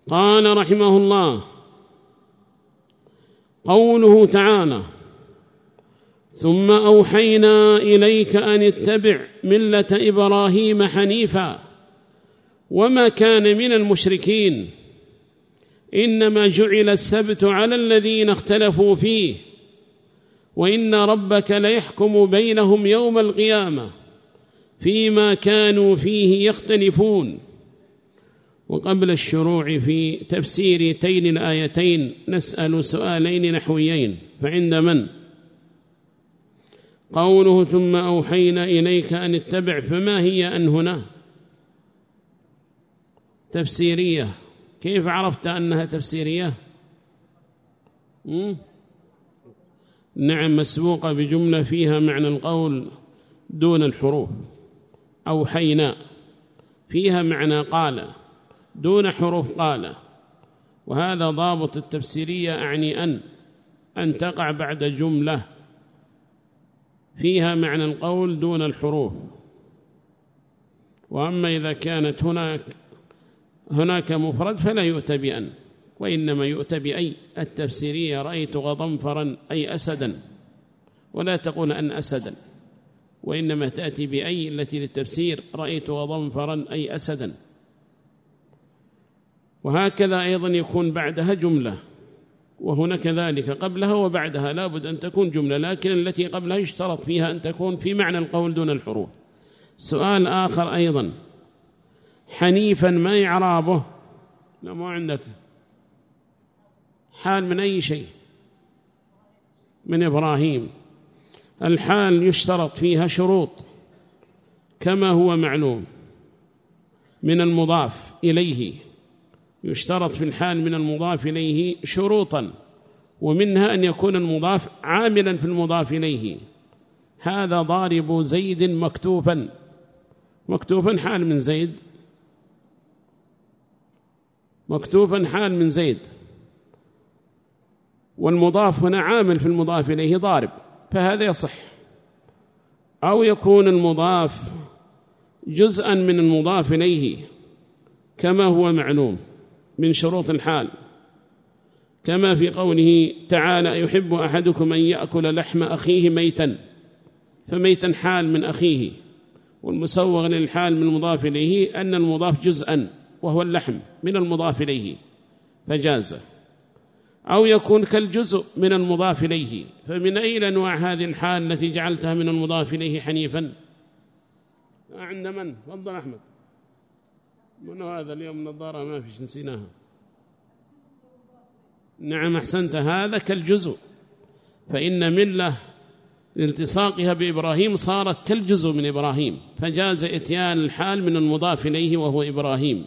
قال رحمه الله: قوله تعالى: ثم أوحينا إليك أن اتبع ملة إبراهيم حنيفا وما كان من المشركين إنما جعل السبت على الذين اختلفوا فيه وإن ربك ليحكم بينهم يوم القيامة فيما كانوا فيه يختلفون. وقبل الشروع في تفسير تين الآيتين نسأل سؤالين نحويين، فعند من؟ قوله ثم أوحينا إليك أن اتبع، فما هي أن هنا؟ تفسيرية. كيف عرفت أنها تفسيرية؟ نعم، مسبوقة بجملة فيها معنى القول دون الحروف. أوحينا فيها معنى قال دون حروف قال، وهذا ضابط التفسيرية، أعني أن تقع بعد جملة فيها معنى القول دون الحروف. وأما إذا كانت هناك مفرد فلا يؤتى بأن، وإنما يؤتى بأي. التفسيرية: رأيت غضنفرا أي أسدا، ولا تقول أن أسدا، وإنما تأتي بأي التي للتفسير: رأيت غضنفرا أي أسدا. وهكذا أيضا يكون بعدها جملة، وهنا كذلك قبلها وبعدها لابد أن تكون جملة، لكن التي قبلها يشترط فيها أن تكون في معنى القول دون الحروف. سؤال آخر أيضا: حنيفا ما إعرابه؟ لا، ما عندك. حال من أي شيء؟ من إبراهيم. الحال يشترط فيها شروط كما هو معلوم من المضاف إليه، يشترط في الحال من المضاف إليه شروطا، ومنها أن يكون المضاف عاملا في المضاف إليه. هذا ضارب زيد مكتوفا. مكتوفا حال من زيد، مكتوفا حال من زيد، والمضاف هنا عامل في المضاف إليه ضارب، فهذا يصح. أو يكون المضاف جزءا من المضاف إليه كما هو معلوم من شروط الحال، كما في قوله تعالى: يحب أحدكم أن يأكل لحم أخيه ميتا، فميتا حال من أخيه، والمسوغ للحال من المضاف إليه أن المضاف جزءا وهو اللحم من المضاف إليه فجاز. أو يكون كالجزء من المضاف إليه، فمن أين أنواع هذه الحال التي جعلتها من المضاف إليه حنيفا؟ عند من؟ فضل أحمد. من هذا اليوم نظارة ما فيش، نسيناها. نعم أحسنت، هذا كالجزء، فإن ملة لالتصاقها بإبراهيم صارت كالجزء من إبراهيم، فجاز إتيان الحال من المضاف إليه وهو إبراهيم،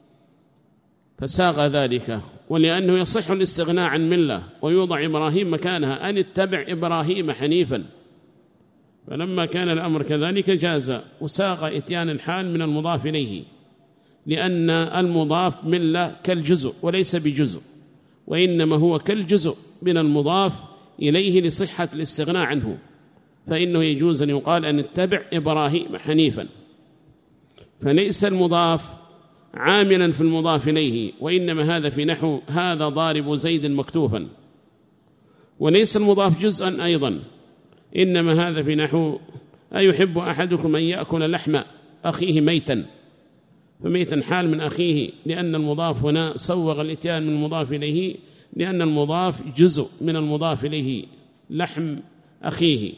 فساق ذلك. ولأنه يصح الاستغناء عن ملة ويوضع إبراهيم مكانها: أن اتبع إبراهيم حنيفا، فلما كان الأمر كذلك جاز وساق إتيان الحال من المضاف إليه، لأن المضاف ملة كالجزء وليس بجزء، وإنما هو كالجزء من المضاف إليه لصحة الاستغناء عنه، فإنه يجوز أن يقال أن اتبع إبراهيم حنيفا. فليس المضاف عاملا في المضاف إليه، وإنما هذا في نحو هذا ضارب زيد مكتوفا، وليس المضاف جزءا أيضا، إنما هذا في نحو أيحب أحدكم أن يأكل لحم أخيه ميتا، فميتا حال من أخيه، لأن المضاف هنا سوغ الإتيان من المضاف إليه، لأن المضاف جزء من المضاف إليه لحم أخيه.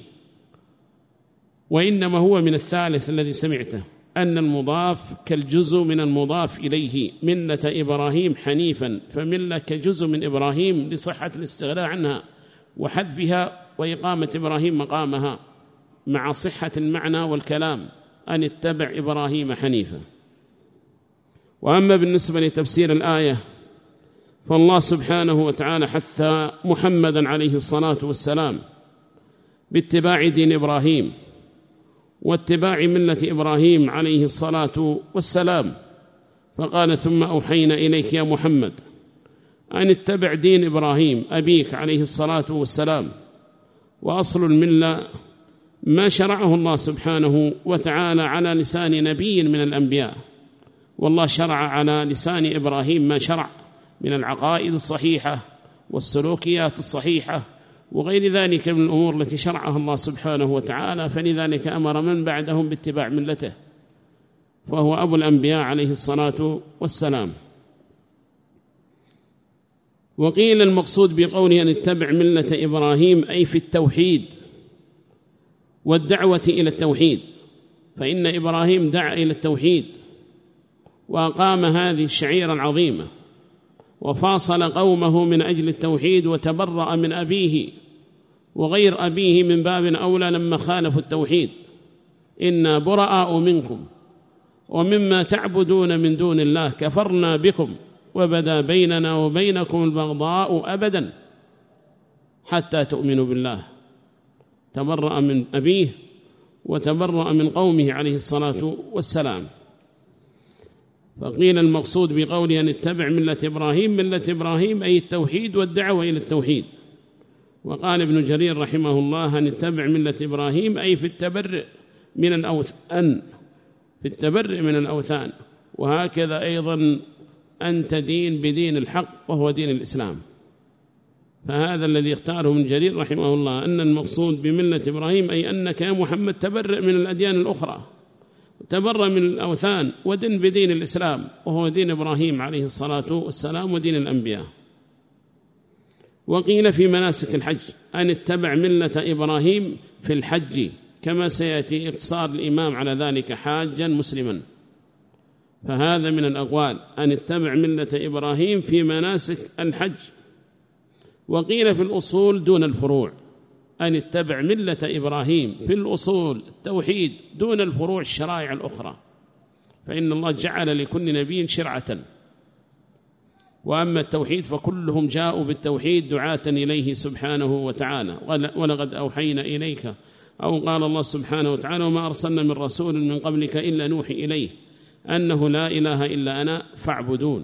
وإنما هو من الثالث الذي سمعته، أن المضاف كالجزء من المضاف إليه، ملة إبراهيم حنيفا، فملة كجزء من إبراهيم لصحة الاستغناء عنها وحذفها وإقامة إبراهيم مقامها مع صحة المعنى والكلام، أن اتبع إبراهيم حنيفا. وأما بالنسبة لتفسير الآية، فالله سبحانه وتعالى حث محمدا عليه الصلاة والسلام باتباع دين إبراهيم واتباع ملة إبراهيم عليه الصلاة والسلام، فقال: ثم أوحينا إليك يا محمد أن اتبع دين إبراهيم أبيك عليه الصلاة والسلام. وأصل الملة ما شرعه الله سبحانه وتعالى على لسان نبي من الأنبياء، والله شرع على لسان إبراهيم ما شرع من العقائد الصحيحة والسلوكيات الصحيحة وغير ذلك من الأمور التي شرعها الله سبحانه وتعالى، فلذلك أمر من بعدهم باتباع ملته، فهو أبو الأنبياء عليه الصلاة والسلام. وقيل المقصود بقوله أن اتبع ملة إبراهيم أي في التوحيد والدعوة إلى التوحيد، فإن إبراهيم دعا إلى التوحيد وأقام هذه الشعيرة العظيمة وفاصل قومه من أجل التوحيد وتبرأ من أبيه وغير أبيه من باب أولى لما خالفوا التوحيد. إنا براء منكم ومما تعبدون من دون الله كفرنا بكم وبدا بيننا وبينكم البغضاء أبدا حتى تؤمنوا بالله. تبرأ من أبيه وتبرأ من قومه عليه الصلاة والسلام. فقيل المقصود بقوله أن اتبع ملة إبراهيم، ملة إبراهيم أي التوحيد والدعوة إلى التوحيد. وقال ابن جرير رحمه الله أن اتبع ملة إبراهيم أي في التبرئ من الأوثان، في التبرئ من الأوثان. وهكذا أيضا أن تدين بدين الحق وهو دين الإسلام. فهذا الذي اختاره ابن جرير رحمه الله، أن المقصود بملة إبراهيم أي أنك يا محمد تبرئ من الأديان الأخرى، تبرأ من الأوثان ودن بدين الإسلام وهو دين إبراهيم عليه الصلاة والسلام ودين الأنبياء. وقيل في مناسك الحج أن اتبع ملة إبراهيم في الحج، كما سيأتي اقتصار الإمام على ذلك حاجا مسلما. فهذا من الأقوال أن اتبع ملة إبراهيم في مناسك الحج. وقيل في الأصول دون الفروع أن اتبع ملة إبراهيم في الأصول التوحيد دون الفروع الشرائع الأخرى، فإن الله جعل لكل نبي شرعة. وأما التوحيد فكلهم جاءوا بالتوحيد دعاة إليه سبحانه وتعالى. ولقد أوحينا إليك، أو قال الله سبحانه وتعالى وما أرسلنا من رسول من قبلك إلا نوحي إليه أنه لا إله إلا أنا فاعبدون.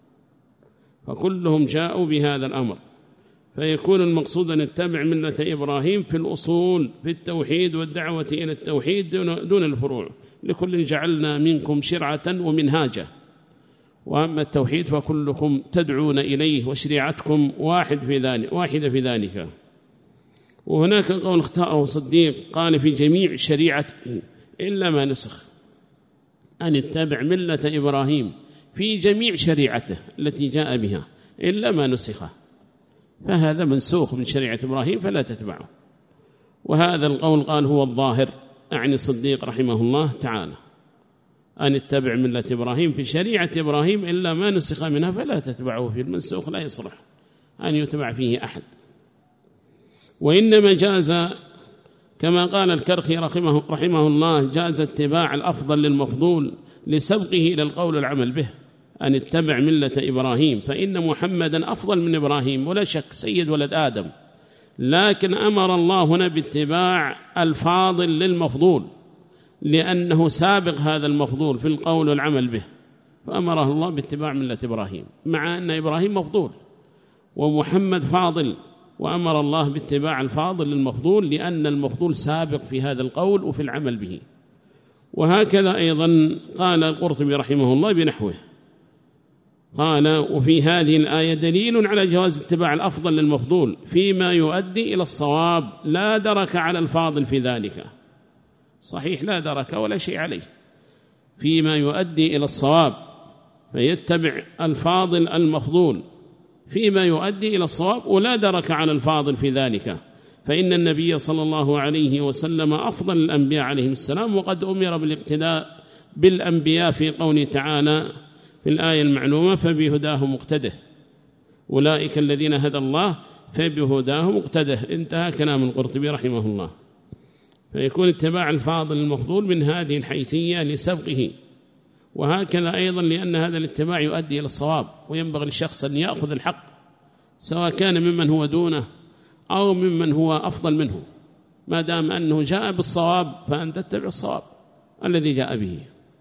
فكلهم جاءوا بهذا الأمر. فيكون المقصود أن نتبع ملة إبراهيم في الأصول في التوحيد والدعوة إلى التوحيد دون الفروع، لكل جعلنا منكم شرعة ومنهاجا. وأما التوحيد فكلكم تدعون إليه وشريعتكم واحدة في ذلك. وهناك قول اختاره صديق قال في جميع شريعته إلا ما نسخ، أن اتبع ملة إبراهيم في جميع شريعته التي جاء بها إلا ما نسخه، فهذا منسوخ من شريعة إبراهيم فلا تتبعه. وهذا القول قال هو الظاهر، أعني الصديق رحمه الله تعالى، أن اتبع ملة إبراهيم في شريعة إبراهيم إلا ما نسخ منها فلا تتبعه، في المنسوخ لا يصلح أن يتبع فيه أحد. وإنما جاز كما قال الكرخي رحمه الله، جاز اتباع الأفضل للمفضول لسبقه إلى القول والعمل به، أن اتبع ملة إبراهيم، فإن محمدا أفضل من إبراهيم ولا شك سيد ولد آدم، لكن أمر الله هنا باتباع الفاضل للمفضول لأنه سابق هذا المفضول في القول والعمل به، فأمره الله باتباع ملة إبراهيم، مع أن إبراهيم مفضول ومحمد فاضل، وأمر الله باتباع الفاضل للمفضول لأن المفضول سابق في هذا القول وفي العمل به. وهكذا أيضا قال القرطبي رحمه الله بنحوه، قال وفي هذه الآية دليل على جواز اتباع الأفضل للمفضول فيما يؤدي إلى الصواب، لا درك على الفاضل في ذلك. صحيح لا درك ولا شيء عليه، فيما يؤدي إلى الصواب فيتبع الفاضل المفضول فيما يؤدي إلى الصواب، ولا درك على الفاضل في ذلك، فإن النبي صلى الله عليه وسلم أفضل الأنبياء عليهم السلام، وقد أمر بالاقتداء بالأنبياء في قوله تعالى في الآية المعلومة فبهداه مقتده، أولئك الذين هدى الله فبهداه مقتده. انتهى كلام القرطبي رحمه الله. فيكون اتباع الفاضل المفضول من هذه الحيثية لسبقه. وهكذا أيضا لأن هذا الاتباع يؤدي إلى الصواب، وينبغي للشخص أن يأخذ الحق سواء كان ممن هو دونه أو ممن هو أفضل منه، ما دام أنه جاء بالصواب فأنت تتبع الصواب الذي جاء به.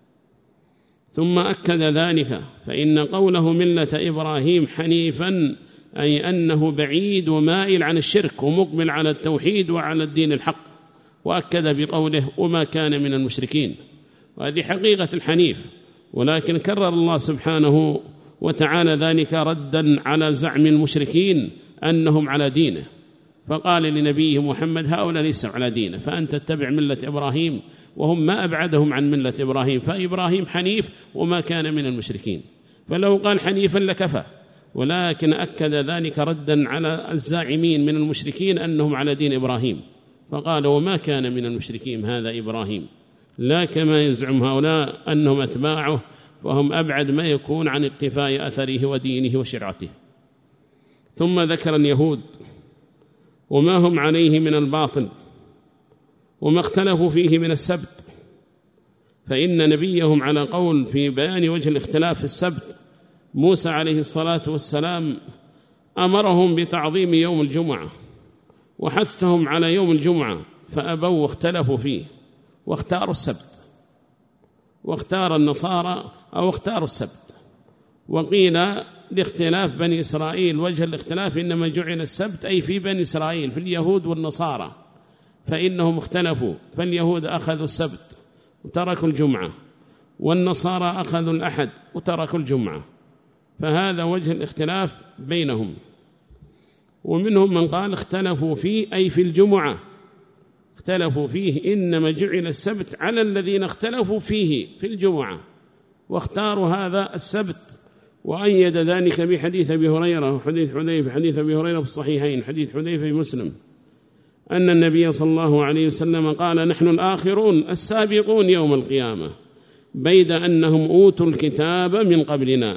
ثم أكد ذلك فإن قوله ملة إبراهيم حنيفا أي أنه بعيد ومائل عن الشرك ومقبل على التوحيد وعلى الدين الحق، وأكد بقوله وما كان من المشركين، وهذه حقيقة الحنيف. ولكن كرر الله سبحانه وتعالى ذلك ردا على زعم المشركين أنهم على دينه، فقال لنبيه محمد هؤلاء ليسوا على دينه، فأنت تتبع ملة إبراهيم، وهم ما أبعدهم عن ملة إبراهيم، فإبراهيم حنيف وما كان من المشركين، فلو قال حنيفا لكفى، ولكن أكد ذلك ردا على الزاعمين من المشركين أنهم على دين إبراهيم، فقال وما كان من المشركين هذا إبراهيم، لا كما يزعم هؤلاء أنهم أتباعه، فهم أبعد ما يكون عن اقتفاء أثره ودينه وشرعته. ثم ذكر اليهود وما هم عليه من الباطل وما اختلفوا فيه من السبت، فإن نبيهم على قول في بيان وجه الاختلاف في السبت موسى عليه الصلاة والسلام أمرهم بتعظيم يوم الجمعة وحثهم على يوم الجمعة، فأبوا واختلفوا فيه واختاروا السبت، واختار النصارى أو اختاروا السبت. وقيل لاختلاف بني إسرائيل، وجه الاختلاف إنما جعل السبت أي في بني إسرائيل في اليهود والنصارى، فإنهم اختلفوا، فاليهود أخذوا السبت وتركوا الجمعة، والنصارى أخذوا الأحد وتركوا الجمعة، فهذا وجه الاختلاف بينهم. ومنهم من قال اختلفوا فيه أي في الجمعة، اختلفوا فيه إنما جعل السبت على الذين اختلفوا فيه في الجمعة واختاروا هذا السبت. وأيد ذلك بحديث أبي هريرة وحديث حذيفة، حديث أبي هريرة في الصحيحين، حديث حذيفة في مسلم، أن النبي صلى الله عليه وسلم قال نحن الآخرون السابقون يوم القيامة، بيد أنهم أوتوا الكتاب من قبلنا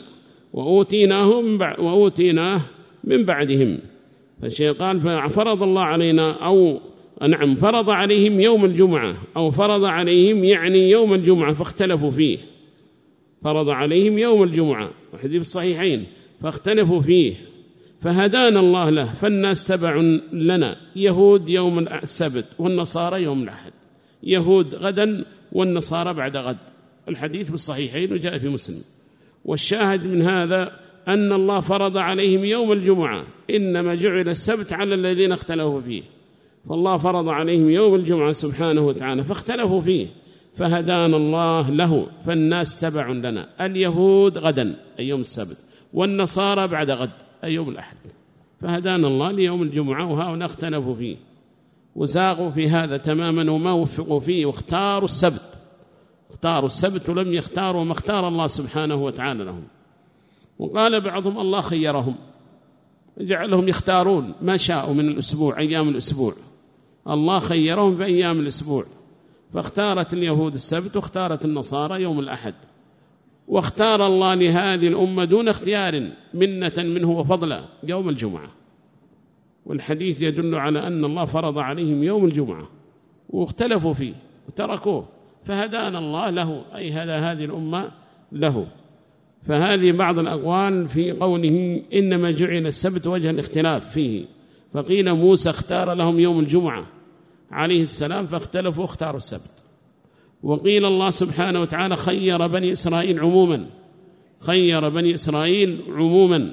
وأوتيناه من بعدهم. فالشيء قال ففرض الله علينا، أو نعم فرض عليهم يوم الجمعة، أو فرض عليهم يعني يوم الجمعة فاختلفوا فيه، فرض عليهم يوم الجمعة وحديث الصحيحين فاختلفوا فيه، فهدانا الله له، فالناس تبع لنا، يهود يوم السبت والنصارى يوم الأحد، يهود غدا والنصارى بعد غد، الحديث بالصحيحين وجاء في مسلم. والشاهد من هذا أن الله فرض عليهم يوم الجمعة، إنما جعل السبت على الذين اختلفوا فيه، فالله فرض عليهم يوم الجمعة سبحانه وتعالى فاختلفوا فيه، فهدانا الله له، فالناس تبع لنا، اليهود غدا أي يوم السبت، والنصارى بعد غد أي يوم الأحد، فهدانا الله ليوم الجمعة، وهؤلاء اختلفوا فيه وزاغوا في هذا تماما وما وفقوا فيه، واختاروا السبت، اختاروا السبت ولم يختاروا ما اختار الله سبحانه وتعالى لهم. وقال بعضهم الله خيرهم، جعلهم يختارون ما شاءوا من الأسبوع، أيام الأسبوع، الله خيرهم في أيام الأسبوع، فاختارت اليهود السبت واختارت النصارى يوم الأحد، واختار الله لهذه الأمة دون اختيار منة منه وفضلا يوم الجمعة. والحديث يدل على أن الله فرض عليهم يوم الجمعة واختلفوا فيه وتركوه، فهدانا الله له، أي هدى هذه الأمة له. فهذه بعض الأقوال في قوله إنما جعل السبت وجه الاختلاف فيه، فقيل موسى اختار لهم يوم الجمعة عليه السلام فاختلفوا واختاروا السبت، وقيل الله سبحانه وتعالى خير بني إسرائيل عموما، خير بني إسرائيل عموما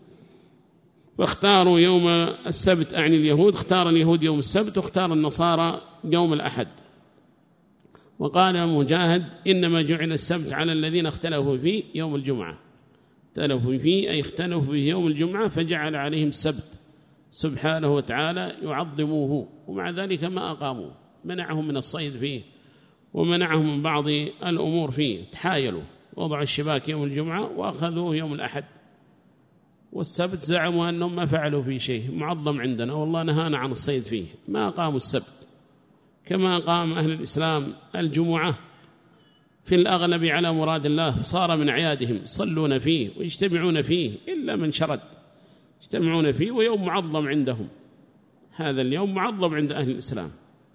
فاختاروا يوم السبت، أعني اليهود، اختار اليهود يوم السبت واختار النصارى يوم الأحد. وقال مجاهد إنما جعل السبت على الذين اختلفوا فيه يوم الجمعة، اختلفوا فيه أي اختلفوا فيه يوم الجمعة، فجعل عليهم السبت سبحانه وتعالى يعظموه، ومع ذلك ما أقاموا، منعهم من الصيد فيه ومنعهم من بعض الأمور فيه، تحايلوا، وضعوا الشباك يوم الجمعة وأخذوه يوم الأحد، والسبت زعموا أنهم ما فعلوا فيه شيء، معظم عندنا والله نهانا عن الصيد فيه، ما أقاموا السبت كما قام أهل الإسلام الجمعة في الأغلب على مراد الله، صار من أعيادهم يصلون فيه ويجتمعون فيه، إلا من شرد يجتمعون فيه، ويوم معظم عندهم، هذا اليوم معظم عند أهل الإسلام.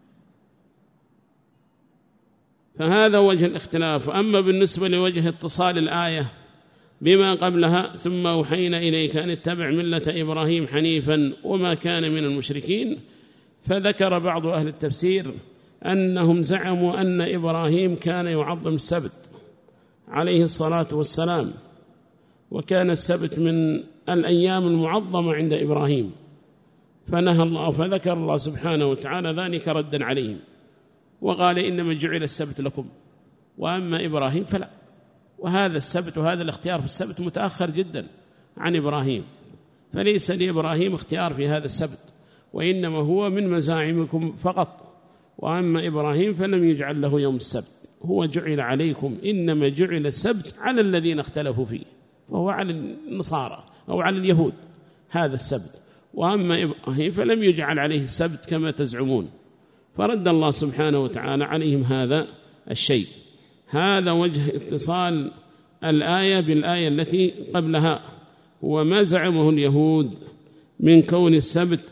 فهذا وجه الاختلاف. أما بالنسبة لوجه اتصال الآية بما قبلها ثم أوحينا إليك أن اتبع ملة إبراهيم حنيفا وما كان من المشركين، فذكر بعض أهل التفسير أنهم زعموا أن إبراهيم كان يعظم السبت عليه الصلاة والسلام، وكان السبت من الأيام المعظمة عند إبراهيم، فنهى الله، فذكر الله سبحانه وتعالى ذلك ردا عليهم، وقال إنما جعل السبت لكم وأما إبراهيم فلا، وهذا السبت وهذا الاختيار في السبت متأخر جدا عن إبراهيم، فليس لإبراهيم اختيار في هذا السبت، وإنما هو من مزاعمكم فقط. وأما إبراهيم فلم يجعل له يوم السبت، هو جعل عليكم، إنما جعل السبت على الذين اختلفوا فيه، وهو على النصارى أو على اليهود هذا السبت. وأما إبراهيم فلم يجعل عليه السبت كما تزعمون، فرد الله سبحانه وتعالى عليهم هذا الشيء. هذا وجه اتصال الآية بالآية التي قبلها، هو ما زعمه اليهود من كون السبت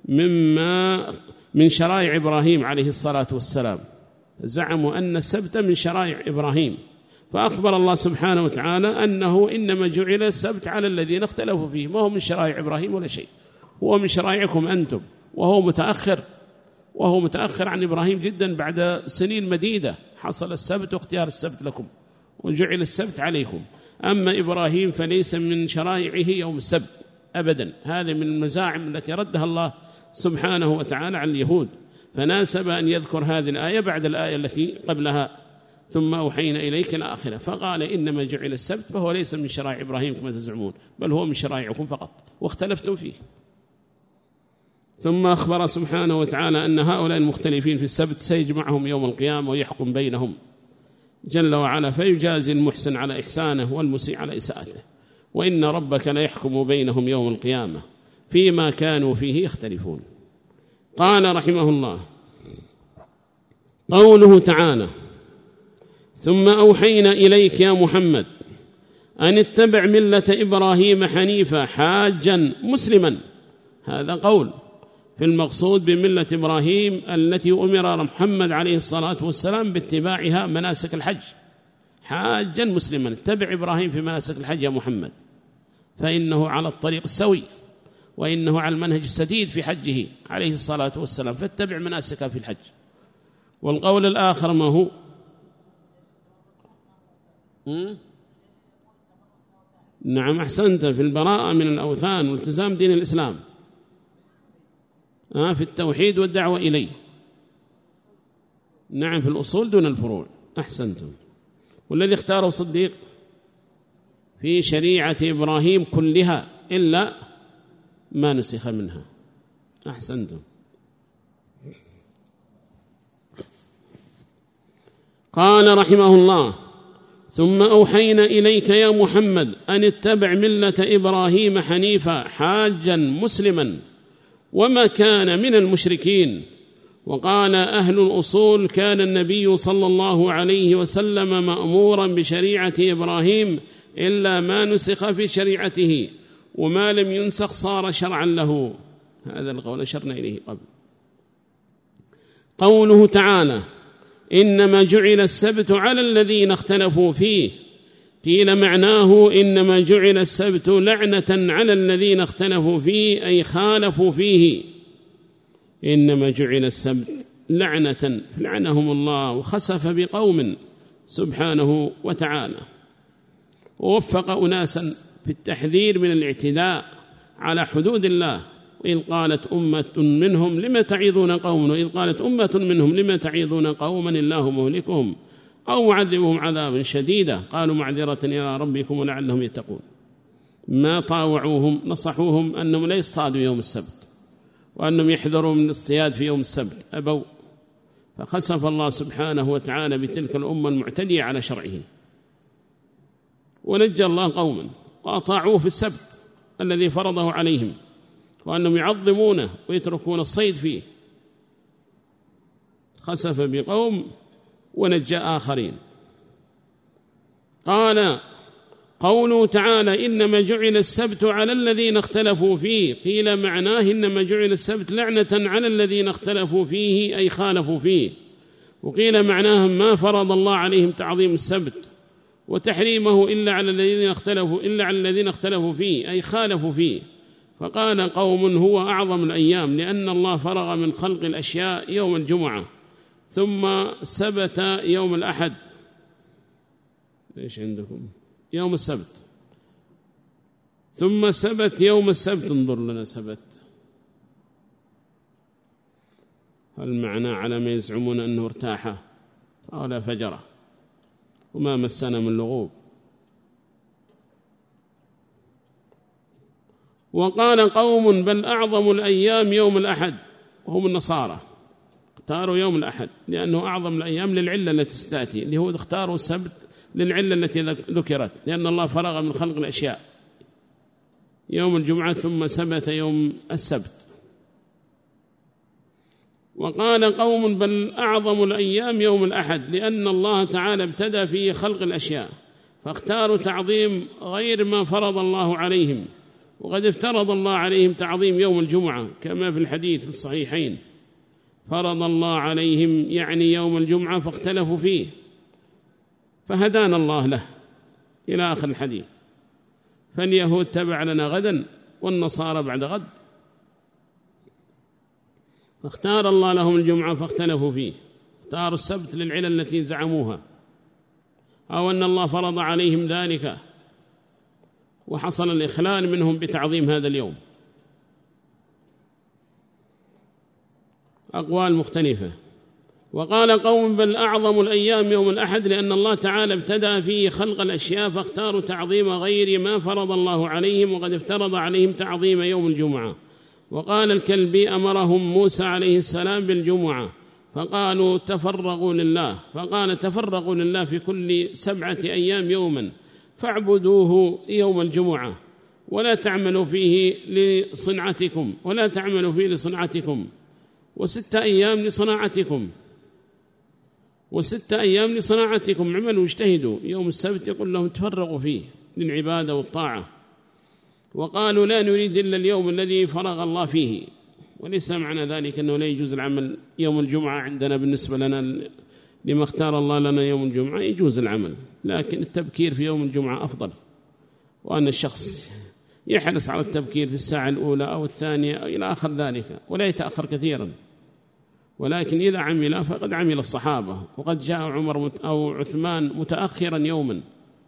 من شرائع إبراهيم عليه الصلاة والسلام، زعموا أن السبت من شرائع إبراهيم، فأخبر الله سبحانه وتعالى أنه إنما جعل السبت على الذين اختلفوا فيه، ما هو من شرائع إبراهيم ولا شيء، هو من شرائعكم أنتم، وهو متأخر عن إبراهيم جدا، بعد سنين مديدة حصل السبت واختيار السبت لكم وجعل السبت عليكم. أما إبراهيم فليس من شرائعه يوم السبت أبدا، هذا من المزاعم التي ردها الله سبحانه وتعالى على اليهود، فناسب أن يذكر هذه الآية بعد الآية التي قبلها، ثم أوحينا إليك الآخرة، فقال إنما جعل السبت، فهو ليس من شرائع إبراهيم كما تزعمون، بل هو من شرائعكم فقط واختلفتم فيه. ثم أخبر سبحانه وتعالى أن هؤلاء المختلفين في السبت سيجمعهم يوم القيامة ويحكم بينهم جل وعلا، فيجازي المحسن على إحسانه والمسيء على إساءته، وإن ربك ليحكم بينهم يوم القيامة فيما كانوا فيه يختلفون. قال رحمه الله: قوله تعالى: ثم أوحينا إليك يا محمد أن اتبع ملة إبراهيم حنيفا حاجا مسلما، هذا قول في المقصود بملة إبراهيم التي أمر محمد عليه الصلاة والسلام باتباعها مناسك الحج، حاجا مسلما، اتبع إبراهيم في مناسك الحج يا محمد، فإنه على الطريق السوي، وإنه على المنهج السديد في حجه عليه الصلاة والسلام، فاتبع مناسك في الحج. والقول الآخر ما هو؟ نعم أحسنت، في البراءة من الأوثان والتزام دين الإسلام، في التوحيد والدعوة إليه، نعم في الأصول دون الفروع، أحسنتم. والذي اختاره صديق في شريعة إبراهيم كلها إلا ما نسخ منها، أحسنتم. قال رحمه الله: ثم أوحينا إليك يا محمد أن اتبع ملة إبراهيم حنيفا حاجا مسلما وما كان من المشركين. وقال أهل الأصول: كان النبي صلى الله عليه وسلم مأمورا بشريعة إبراهيم إلا ما نسخ في شريعته، وما لم ينسخ صار شرعا له. هذا القول أشرنا إليه قبل. قوله تعالى: إنما جعل السبت على الذين اختلفوا فيه، قيل معناه إنما جعل السبت لعنة على الذين اختلفوا فيه أي خالفوا فيه. إنما جعل السبت لعنة، لعنهم الله وخسف بقوم سبحانه وتعالى، ووفق أناسا في التحذير من الاعتداء على حدود الله. وإذ قالت أمة منهم لما تعظون قوما، وإذ قالت أمة منهم لما تعظون قوما الله مهلكهم أو معذبهم عذابا شديدا قالوا معذرة إلى ربكم ولعلهم يتقون. ما طاوعوهم، نصحوهم أنهم لا يصطادوا يوم السبت وأنهم يحذروا من الاصطياد في يوم السبت، أبوا، فخسف الله سبحانه وتعالى بتلك الأمة المعتدية على شرعه، ونجى الله قوما وأطاعوه في السبت الذي فرضه عليهم، وأنهم يعظمونه ويتركون الصيد فيه. خسف بقوم ونجى آخرين. قال قوله تعالى: إنما جعل السبت على الذين اختلفوا فيه، قيل معناه إنما جعل السبت لعنة على الذين اختلفوا فيه أي خالفوا فيه، وقيل معناه ما فرض الله عليهم تعظيم السبت وتحريمه إلا على الذين اختلفوا فيه أي خالفوا فيه. فقال قوم: هو أعظم الأيام، لأن الله فرغ من خلق الأشياء يوم الجمعة، ثم سبت يوم الأحد، إيش عندكم؟ يوم السبت، ثم سبت يوم السبت. انظر لنا سبت، المعنى على ما يزعمون أنه ارتاح ولا فجره وما مسنا من لغوب، وقال قوم بل أعظم الأيام يوم الأحد، وهم النصارى اختاروا يوم الأحد لأنه أعظم الأيام للعلة التي ستأتي، اللي هو اختاروا السبت للعلة التي ذكرت، لأن الله فرغ من خلق الأشياء يوم الجمعة ثم ثبت يوم السبت. وقال قوم بل أعظم الأيام يوم الأحد لأن الله تعالى ابتدأ فيه خلق الأشياء، فاختاروا تعظيم غير ما فرض الله عليهم، وقد افترض الله عليهم تعظيم يوم الجمعة كما في الحديث في الصحيحين، فرض الله عليهم يعني يوم الجمعة فاختلفوا فيه فهدانا الله له إلى آخر الحديث. فاليهود تبع لنا غدا والنصارى بعد غد، فاختار الله لهم الجمعة فاختلفوا فيه، اختاروا السبت للعلل التي زعموها، أو أن الله فرض عليهم ذلك وحصل الإخلال منهم بتعظيم هذا اليوم. أقوال مختلفة. وقال قوم بل أعظم الأيام يوم الأحد لأن الله تعالى ابتدأ فيه خلق الأشياء فاختاروا تعظيم غير ما فرض الله عليهم، وقد افترض عليهم تعظيم يوم الجمعة. وقال الكلبي أمرهم موسى عليه السلام بالجمعة فقالوا تفرغوا لله، فقال تفرغوا لله في كل 7 أيام يوما فاعبدوه يوم الجمعة ولا تعملوا فيه لصنعتكم ولا تعملوا فيه لصنعتكم، 6 أيام لصناعتكم، 6 أيام لصناعتكم، عملوا واجتهدوا. يوم السبت يقول لهم تفرغوا فيه للعبادة والطاعة. وقالوا لا نريد إلا اليوم الذي فرغ الله فيه، وليس معنى ذلك أنه لا يجوز العمل يوم الجمعة عندنا. بالنسبة لنا لما اختار الله لنا يوم الجمعة يجوز العمل، لكن التبكير في يوم الجمعة أفضل، وأن الشخص يحرص على التبكير في الساعة الأولى أو الثانية أو إلى آخر ذلك ولا يتأخر كثيرا. ولكن إذا عمل فقد عمل الصحابة، وقد جاء عمر أو عثمان متأخرا يوما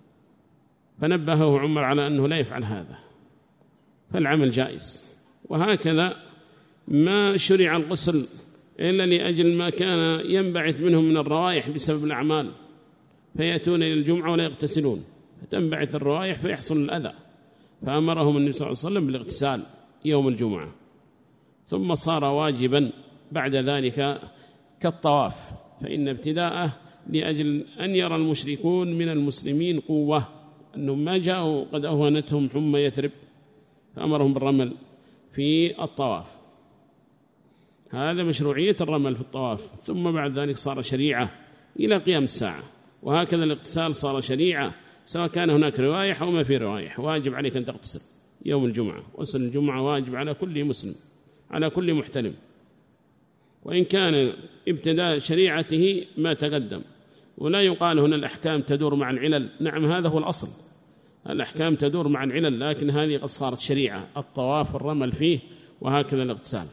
فنبهه عمر على أنه لا يفعل هذا، فالعمل جائز. وهكذا ما شرع الغسل إلا لأجل ما كان ينبعث منهم من الروائح بسبب الأعمال، فيأتون إلى الجمعة ولا يغتسلون فتنبعث الروائح فيحصل الأذى، فأمرهم النبي صلى الله عليه وسلم بالاغتسال يوم الجمعة. ثم صار واجبا بعد ذلك كالطواف، فإن ابتداءه لأجل أن يرى المشركون من المسلمين قوة، أنهم ما جاءوا قد أهونتهم حمى يثرب، فأمرهم بالرمل في الطواف. هذا مشروعية الرمل في الطواف. ثم بعد ذلك صار شريعة إلى قيام الساعة. وهكذا الاغتسال صار شريعة، سواء كان هناك روايح أو ما في روايح، واجب عليك أن تغتسل يوم الجمعة. غسل الجمعة واجب على كل مسلم، على كل محتلم، وإن كان ابتداء شريعته ما تقدم. ولا يقال هنا الأحكام تدور مع العلل، نعم هذا هو الأصل، الأحكام تدور مع العلل، لكن هذه قد صارت شريعة، الطواف الرمل فيه، وهكذا الاغتسال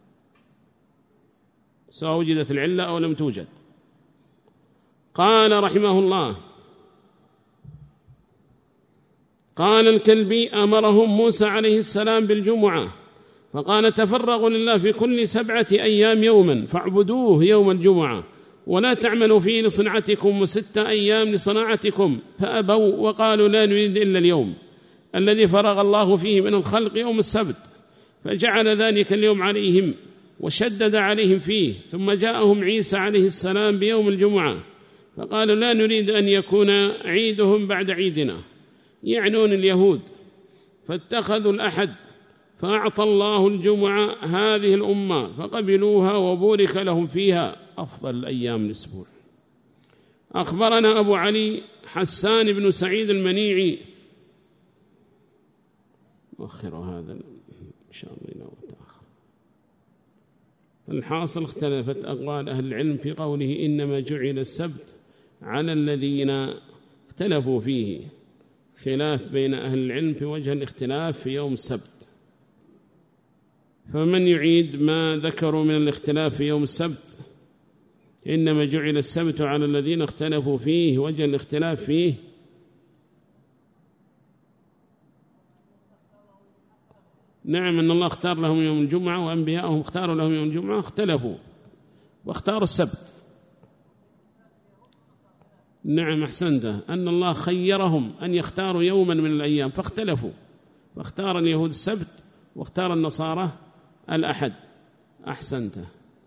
سواء وجدت العلة أو لم توجد. قال رحمه الله قال الكلبي أمرهم موسى عليه السلام بالجمعة فقال تفرغوا لله في كل 7 أيام يوما فاعبدوه يوم الجمعة ولا تعملوا فيه لصنعتكم، و6 أيام لصناعتكم، فأبوا وقالوا لا نريد إلا اليوم الذي فرغ الله فيه من الخلق يوم السبت، فجعل ذلك اليوم عليهم وشدد عليهم فيه. ثم جاءهم عيسى عليه السلام بيوم الجمعة فقالوا لا نريد أن يكون عيدهم بعد عيدنا، يعنون اليهود، فاتخذوا الأحد، فأعطى الله الجمعة هذه الأمة فقبلوها وبورك لهم فيها أفضل الأيام الأسبوع. أخبرنا أبو علي حسان بن سعيد المنيعي، مؤخر هذا إن شاء الله إلى وقت آخر. الحاصل اختلفت أقوال أهل العلم في قوله إنما جعل السبت على الذين اختلفوا فيه، خلاف بين أهل العلم في وجه الاختلاف في يوم السبت. فمن يعيد ما ذكروا من الاختلاف في يوم السبت؟ إنما جعل السبت على الذين اختلفوا فيه، وجه الاختلاف فيه نعم أن الله اختار لهم يوم الجمعة، وأنبياءهم اختاروا لهم يوم الجمعة، اختلفوا واختاروا السبت. نعم أحسنت، أن الله خيرهم أن يختاروا يوما من الأيام فاختلفوا، فاختار اليهود السبت واختار النصارى الأحد. أحسنت.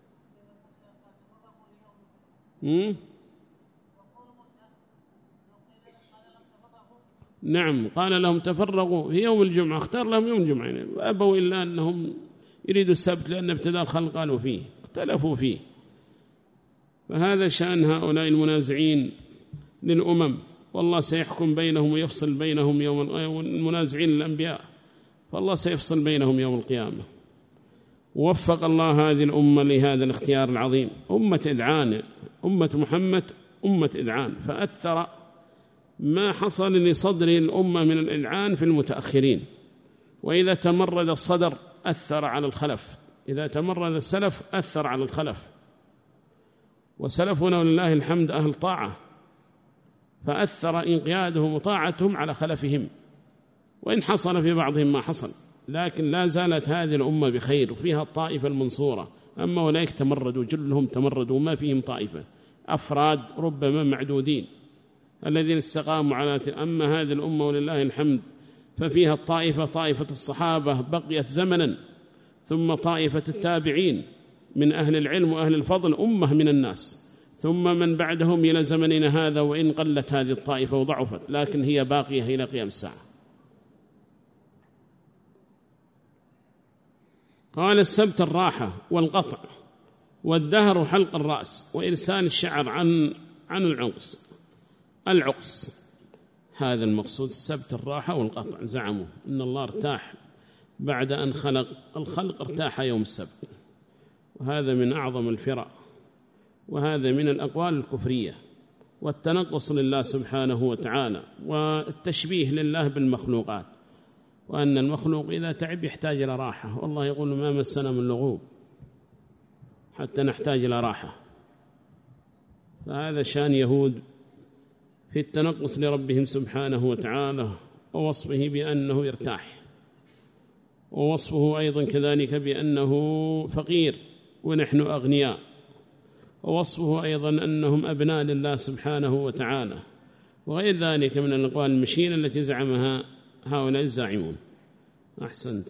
نعم، قال لهم تفرغوا في يوم الجمعة، اختار لهم يوم الجمعة، يعني أبوا إلا أنهم يريدوا السبت لأن ابتداء الخلق قالوا فيه، اختلفوا فيه. فهذا شأن هؤلاء المنازعين للأمم، والله سيحكم بينهم ويفصل بينهم يوم المنازعين الأنبياء، فالله سيفصل بينهم يوم القيامة. ووفق الله هذه الأمة لهذا الاختيار العظيم، أمة إذعان، أمة محمد أمة إذعان، فأثر ما حصل لصدر الأمة من الإذعان في المتأخرين. وإذا تمرد الصدر أثر على الخلف، إذا تمرد السلف أثر على الخلف، وسلفنا ولله الحمد أهل طاعة، فأثر انقيادهم وطاعتهم على خلفهم، وإن حصل في بعضهم ما حصل، لكن لا زالت هذه الأمة بخير وفيها الطائفة المنصورة. أما أولئك تمردوا، جلهم تمردوا وما فيهم طائفة، أفراد ربما معدودين الذين استقاموا على أما هذه الأمة ولله الحمد ففيها الطائفة، طائفة الصحابة بقيت زمنا، ثم طائفة التابعين من أهل العلم وأهل الفضل أمة من الناس، ثم من بعدهم إلى زمننا هذا، وإن قلت هذه الطائفة وضعفت لكن هي باقية إلى قيام الساعة. قال السبت الراحة والقطع، والدهر حلق الرأس وإرسال الشعر عن العقص. هذا المقصود، السبت الراحة والقطع. زعموا إن الله ارتاح بعد أن خلق الخلق، ارتاح يوم السبت، وهذا من أعظم الفرق، وهذا من الأقوال الكفرية والتنقص لله سبحانه وتعالى، والتشبيه لله بالمخلوقات، وأن المخلوق إذا تعب يحتاج إلى راحة، والله يقول ما مسنا من لغوب حتى نحتاج إلى راحة. فهذا شان يهود في التنقص لربهم سبحانه وتعالى، ووصفه بأنه يرتاح، ووصفه أيضا كذلك بأنه فقير ونحن أغنياء، ووصفه أيضا أنهم أبناء لله سبحانه وتعالى، وغير ذلك من الأقوال المشينة التي زعمها هؤلاء الزاعمون. أحسنت.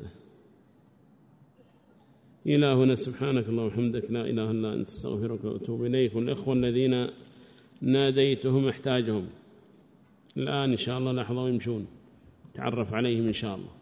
إلهنا سبحانك اللهم وبحمدك لا إله إلا أنت استغفرك وأتوب إليك. والإخوة الذين ناديتهم احتاجهم الآن إن شاء الله لحظة ويمشون، تعرف عليهم إن شاء الله.